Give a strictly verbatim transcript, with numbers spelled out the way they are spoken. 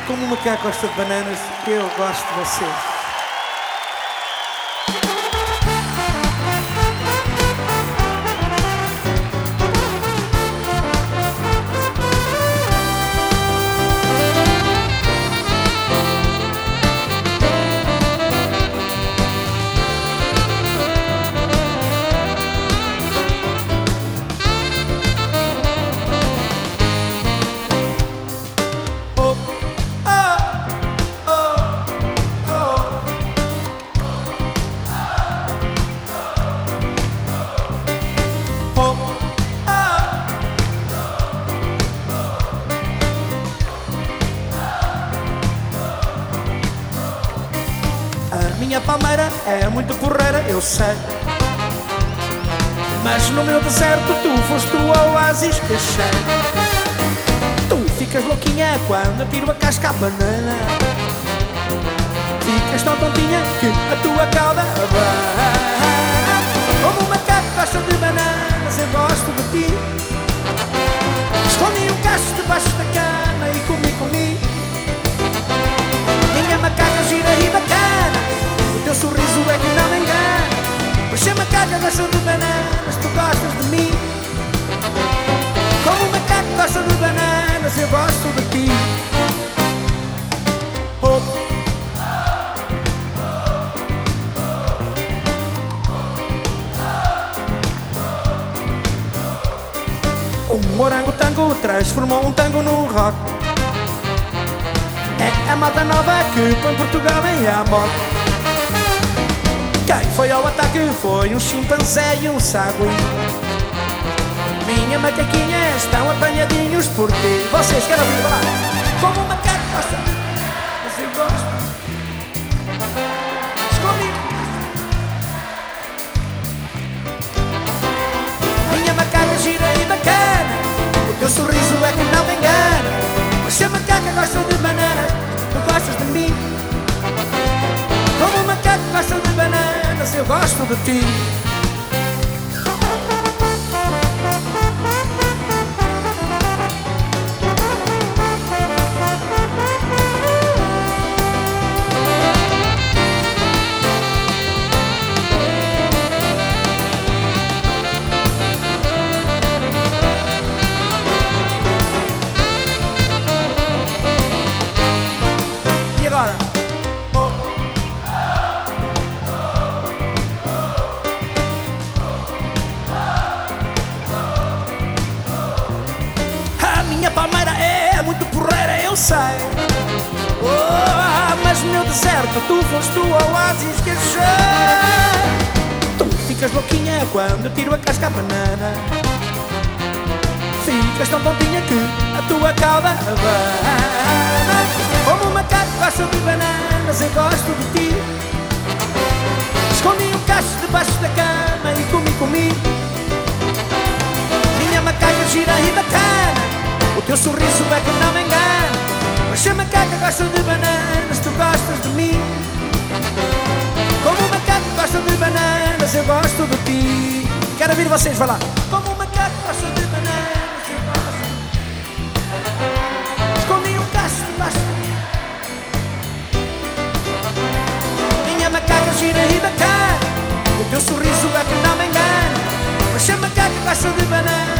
Como o macaco gosta de bananas, eu gosto de você. Minha palmeira é muito porreira, eu sei, mas no meu deserto tu foste o oásis que achei. Tu ficas louquinha quando eu tiro a casca à banana, ficas tão tontinha que a tua cauda abana. Como o macaco gosta de bananas, eu gosto de ti. Escondi um cacho debaixo da cama e comi, comi. Minha macaca gira e bacana, o teu sorriso é que não me engana. Pois se a macaca gosta de bananas, tu gostas de mim. Como o macaco gosta de bananas, eu gosto de ti. Oh. Um orangotango transformou um tango num rock. É a malta nova que põe Portugal em à moda. Quem foi ao ataque foi um chimpanzé e um sagui. Minha macaquinha estão apanhadinhos por ti. Vocês querem ouvir falar? Como um macaco gosta, mas eu gosto. Escondido. Minha macaca gira e bacana, o teu sorriso é que não me engana. Mas se a macaca gosta de bananas, tu gostas de mim. Como o macaco gosta de bananas, eu gosto de ti. E agora? Minha palmeira é muito porreira, eu sei. Oh, mas no meu deserto tu foste o oásis que achei. Tu ficas louquinha quando eu tiro a casca à banana, ficas tão tontinha que a tua cauda abana. Como o macaco gosta de bananas, eu gosto de ti. Escondi um cacho debaixo da cama e comi, comi. Minha macaca gira e bacana, o teu sorriso é que não me engana. Mas se a macaca gosta de bananas, tu gostas de mim. Como o macaco gosta de bananas, eu gosto de ti. Quero ouvir vocês falar. Como o macaco gosta de bananas, eu gosto de ti. Escondi um cacho debaixo da cama. Minha macaca gira e bacana, o teu sorriso é que não me engana. Mas se a macaca gosta de bananas,